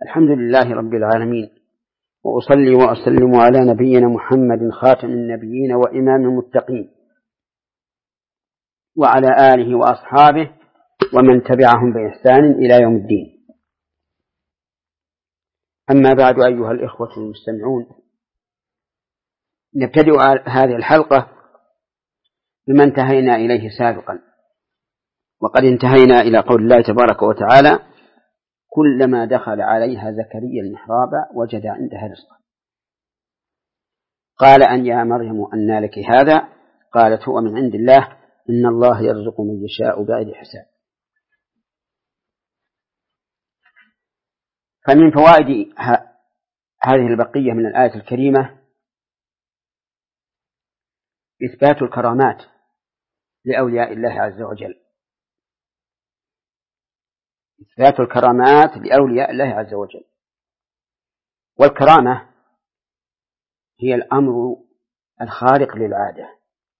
الحمد لله رب العالمين، وأصلي وأسلم على نبينا محمد خاتم النبيين وإمام المتقين، وعلى آله وأصحابه ومن تبعهم بإحسان إلى يوم الدين. أما بعد، أيها الإخوة المستمعون، نبتدئ هذه الحلقة بما انتهينا إليه سابقا، وقد انتهينا إلى قول الله تبارك وتعالى: كلما دخل عليها زكريا المحراب وجد عندها رزقا قال أن يا مريم أنى لك هذا؟ قالت هو من عند الله، إن الله يرزق من يشاء بغير حساب. فمن فوائد هذه البقية من الآية الكريمة إثبات الكرامات لأولياء الله عز وجل، إثبات الكرامات لأولياء الله عز وجل. والكرامة هي الأمر الخارق للعادة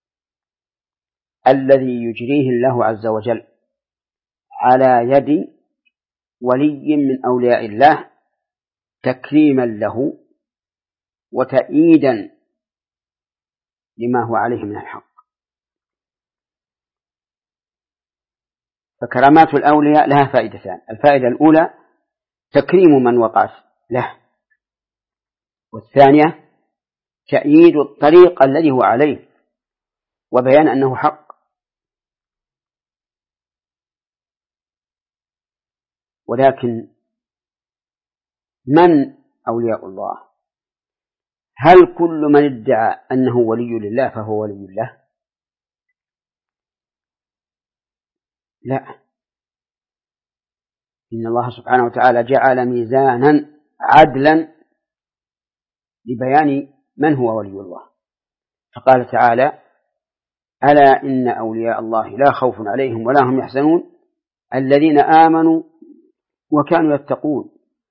الذي يجريه الله عز وجل على يد ولي من أولياء الله تكريما له وتأييدا لما هو عليه من الحق. فكرامات الأولياء لها فائدتان: الفائدة الأولى تكريم من وقعت له، والثانية تأييد الطريق الذي هو عليه وبيان أنه حق. ولكن من أولياء الله؟ هل كل من ادعى أنه ولي لله فهو ولي الله؟ لا، إن الله سبحانه وتعالى جعل ميزانا عدلا لبيان من هو ولي الله، فقال تعالى: ألا إن أولياء الله لا خوف عليهم ولا هم يحزنون الذين آمنوا وكانوا يتقون.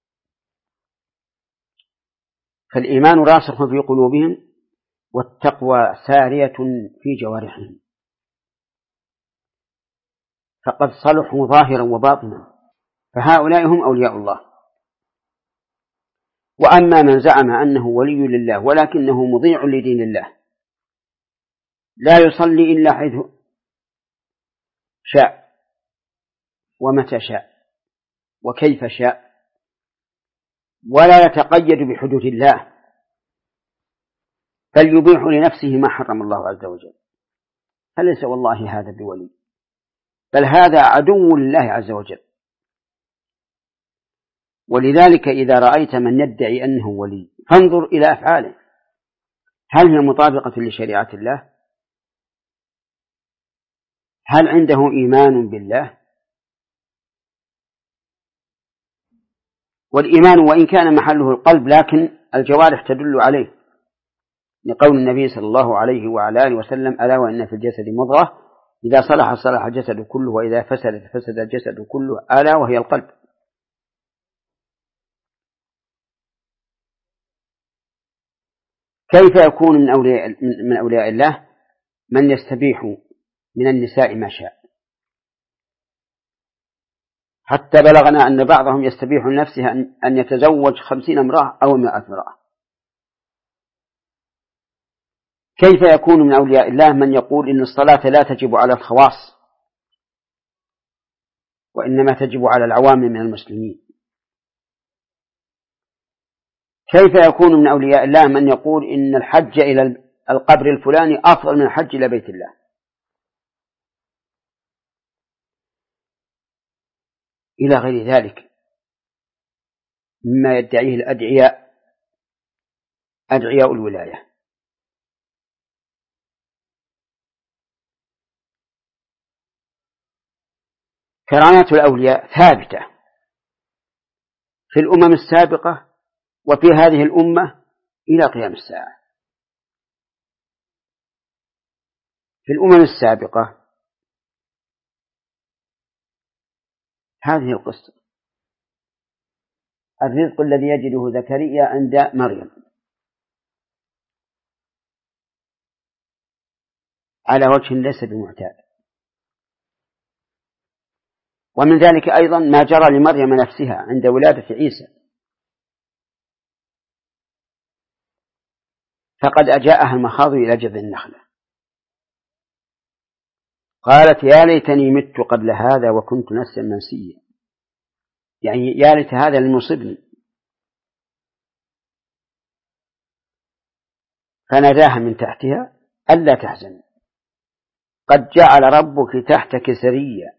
فالإيمان راسخ في قلوبهم والتقوى سارية في جوارحهم، فقد صلحوا ظاهرا وباطنا، فهؤلاء هم أولياء الله. وأما من زعم أنه ولي لله ولكنه مضيع لدين الله، لا يصلي إلا حيث شاء ومتى شاء وكيف شاء، ولا يتقيد بحدود الله، بل يبيح لنفسه ما حرم الله عز وجل، فليس والله هذا بولي، بل هذا عدو لله عز وجل. ولذلك إذا رأيت من يدعي أنه ولي فانظر إلى أفعاله، هل هي مطابقة لشريعة الله؟ هل عنده إيمان بالله؟ والإيمان وإن كان محله القلب لكن الجوارح تدل عليه، لقول النبي صلى الله عليه وعلى آله وسلم: ألا وإن في الجسد مضغة إذا صلح صلح الجسد كله وإذا فسد فسد الجسد كله، ألا وهي القلب. كيف يكون من أولياء الله من يستبيح من النساء ما شاء، حتى بلغنا أن بعضهم يستبيح لنفسه أن يتزوج 50 امرأة أو 100 امرأة؟ كيف يكون من أولياء الله من يقول إن الصلاة لا تجب على الخواص وإنما تجب على العوام من المسلمين؟ كيف يكون من أولياء الله من يقول إن الحج إلى القبر الفلاني أفضل من الحج إلى بيت الله؟ إلى غير ذلك مما يدعيه أدعياء الولاية. كرامات الأولياء ثابتة في الأمم السابقة وفي هذه الأمة إلى قيام الساعة. في الأمم السابقة هذه القصة: الرزق الذي يجده زكريا عند مريم على وجه ليس بمعتاد. ومن ذلك أيضا ما جرى لمريم نفسها عند ولادة عيسى، فقد أجاءها المخاض إلى جذع النخلة، قالت يا ليتني مت قبل هذا وكنت نسيا منسيا، يعني يا ليت هذا لم يصبني. فناداها من تحتها ألا تحزن قد جعل ربك تحتك سريا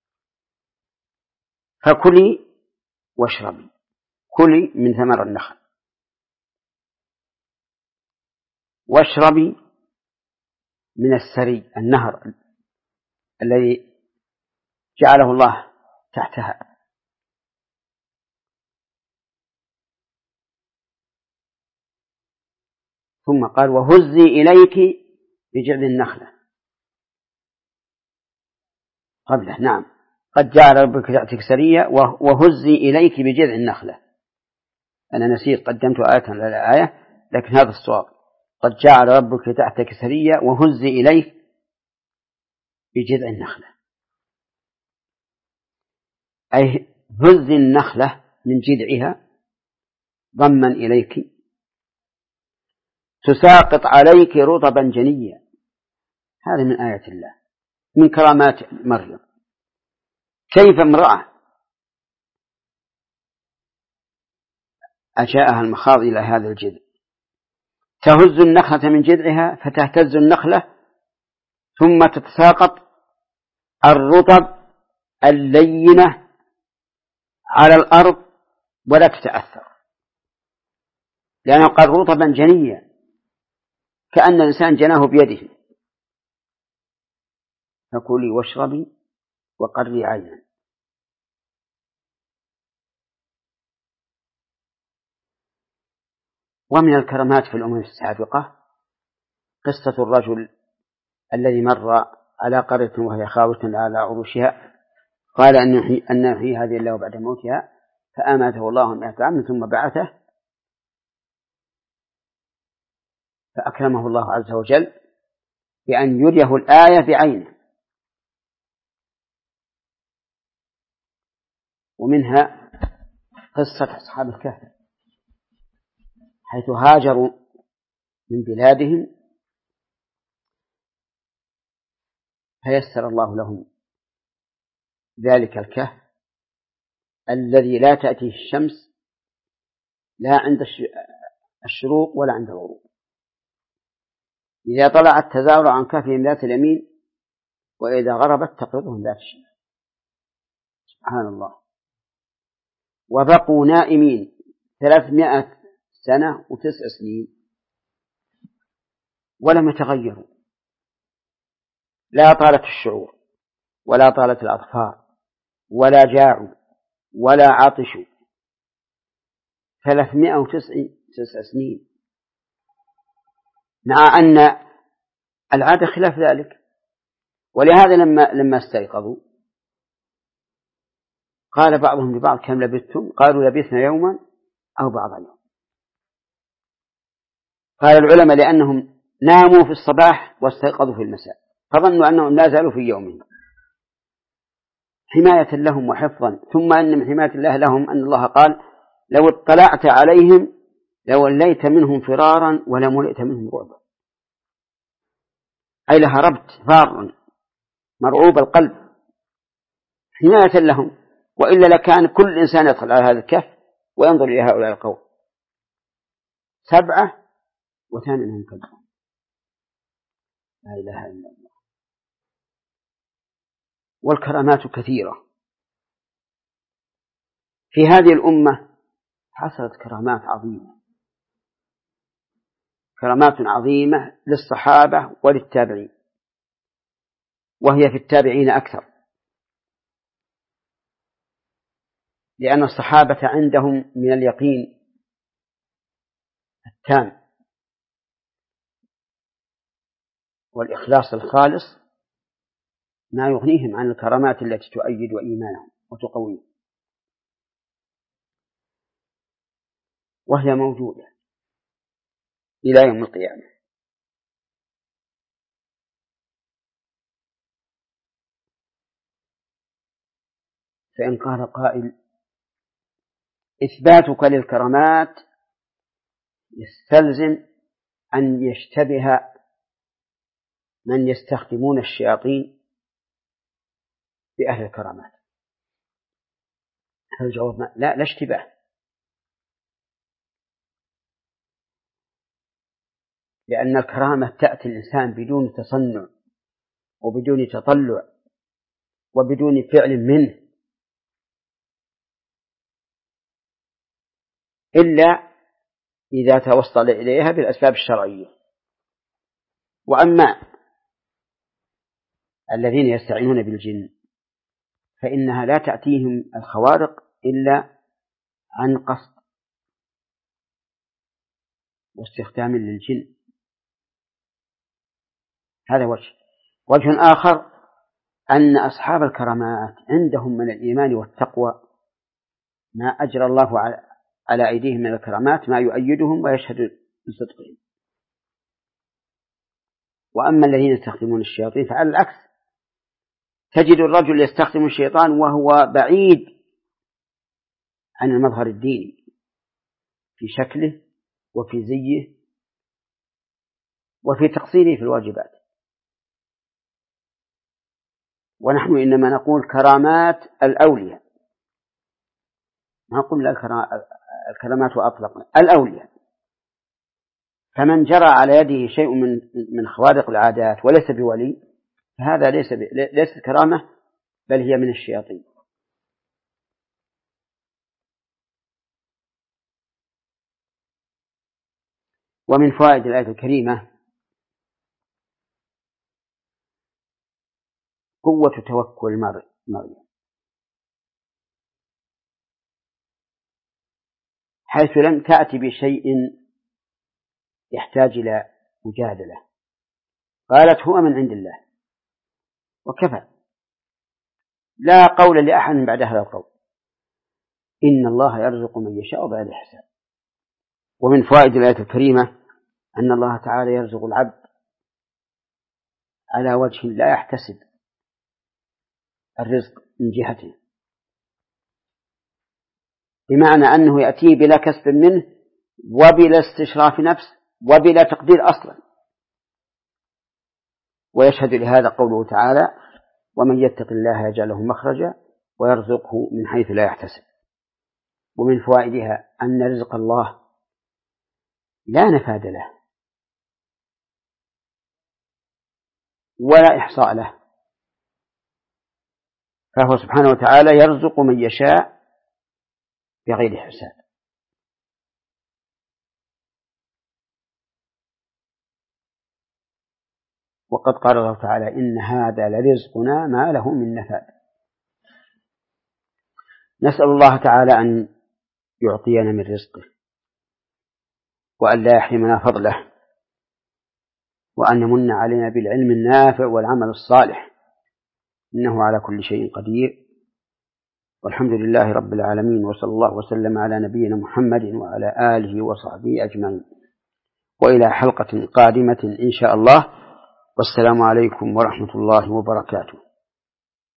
فكلي واشربي، كلي من ثمر النخل واشربي من السري النهر الذي جعله الله تحتها. ثم قال وهزي إليك بجذع النخلة قبله، نعم قد جعل ربك تحتك سريا وهزي إليك بجذع النخلة. أنا نسيت قدمت آية على الآية لكن هذا الصواب، قد جعل ربك تحتك سريا وهزي إليك بجذع النخلة، أي هزي النخلة من جذعها ضما إليك تساقط عليك رطبا جنيا. هذا من آيات الله، من كرامات مريم. كيف امرأة أجاءها المخاض إلى هذا الجذع تهز النخلة من جذعها فتهتز النخلة ثم تتساقط الرطب اللينة على الأرض ولا تتأثر، لأنه قال رطبا جنيا كأن الإنسان جناه بيده. فكلي واشربي وقري عينا. ومن الكرامات في الأمم السابقة قصة الرجل الذي مر على قرية وهي خاوية على عروشها قال أن يحيي هذه الله بعد موتها فأماته الله 100 عام ثم بعثه فأكرمه الله عز وجل بأن يريه الآية بعينه. ومنها قصة أصحاب الكهف حيث هاجروا من بلادهم فيسر الله لهم ذلك الكهف الذي لا تأتيه الشمس لا عند الشروق ولا عند الغروب، إذا طلعت تزاور عن كهفهم ذات اليمين وإذا غربت تقرضهم ذات الشمال. سبحان الله. وبقوا نائمين 300 سنة و9 سنين ولم يتغيروا، لا طالت الشعور ولا طالت الأظفار ولا جاعوا ولا عطشوا. 309 سنين، مع أن العادة خلاف ذلك. ولهذا لما استيقظوا قال بعضهم لبعض كم لبثتم؟ قالوا لبثنا يوما أو بعض يوم. قال العلماء لأنهم ناموا في الصباح واستيقظوا في المساء فظنوا أنهم لا زالوا في يومهم حماية لهم وحفظا. ثم أن من حماية الله لهم أن الله قال لو اطلعت عليهم لوليت منهم فرارا ولملئت منهم رعبا، أي لهربت فارا مرعوب القلب حماية لهم، وإلا لكان كل إنسان يدخل على هذا الكهف وينظر إلى هؤلاء القوم 7 وثامنهم كلبهم. لا إله إلا الله. والكرامات كثيرة في هذه الأمة، حصلت كرامات عظيمة، كرامات عظيمة للصحابة وللتابعين، وهي في التابعين أكثر، لأن الصحابة عندهم من اليقين التام والإخلاص الخالص ما يغنيهم عن الكرامات التي تؤيد إيمانهم وتقويه، وهي موجودة إلى يوم القيامة. فإن قال قائل إثباتك للكرامات يستلزم أن يشتبه من يستخدمون الشياطين بأهل الكرامات. الجواب لا اشتباه، لأن الكرامة تأتي الإنسان بدون تصنع وبدون تطلع وبدون فعل منه، إلا إذا توصل إليها بالأسباب الشرعية. وأما الذين يستعينون بالجن فإنها لا تأتيهم الخوارق إلا عن قصد واستخدام للجن. هذا وجه آخر أن أصحاب الكرامات عندهم من الإيمان والتقوى ما أجرى الله على أيديهم من الكرامات ما يؤيدهم ويشهد بصدقهم. وأما الذين يستخدمون الشياطين فعلى العكس، تجد الرجل يستخدم الشيطان وهو بعيد عن المظهر الديني في شكله وفي زيه وفي تقصيره في الواجبات. ونحن إنما نقول كرامات الأولياء، ما نقول الكرامات وأطلقنا الأولياء. فمن جرى على يده شيء من خوارق العادات وليس بولي فهذا ليس كرامة، بل هي من الشياطين. ومن فوائد الآية الكريمة قوة توكل مريم، حيث لم تأتي بشيء يحتاج إلى مجادلة، قالت هو من عند الله وكفى، لا قول لأحد بعد هذا القول، إن الله يرزق من يشاء بغير حساب. ومن فوائد الآية الكريمة أن الله تعالى يرزق العبد على وجه لا يحتسب الرزق من جهته، بمعنى أنه يأتيه بلا كسب منه وبلا استشراف نفس وبلا تقدير أصلا. ويشهد لهذا قوله تعالى ومن يتق الله يجعل له مخرجا ويرزقه من حيث لا يحتسب. ومن فوائدها أن رزق الله لا نفاد له ولا إحصاء له، فهو سبحانه وتعالى يرزق من يشاء بغير حساب. وقد قال الله تعالى إن هذا لرزقنا ما له من نفاد. نسأل الله تعالى أن يعطينا من رزقه وأن لا يحرمنا فضله وأن يمن علينا بالعلم النافع والعمل الصالح، إنه على كل شيء قدير. والحمد لله رب العالمين، وصلى الله وسلم على نبينا محمد وعلى آله وصحبه أجمعين، وإلى حلقة قادمة إن شاء الله، والسلام عليكم ورحمة الله وبركاته.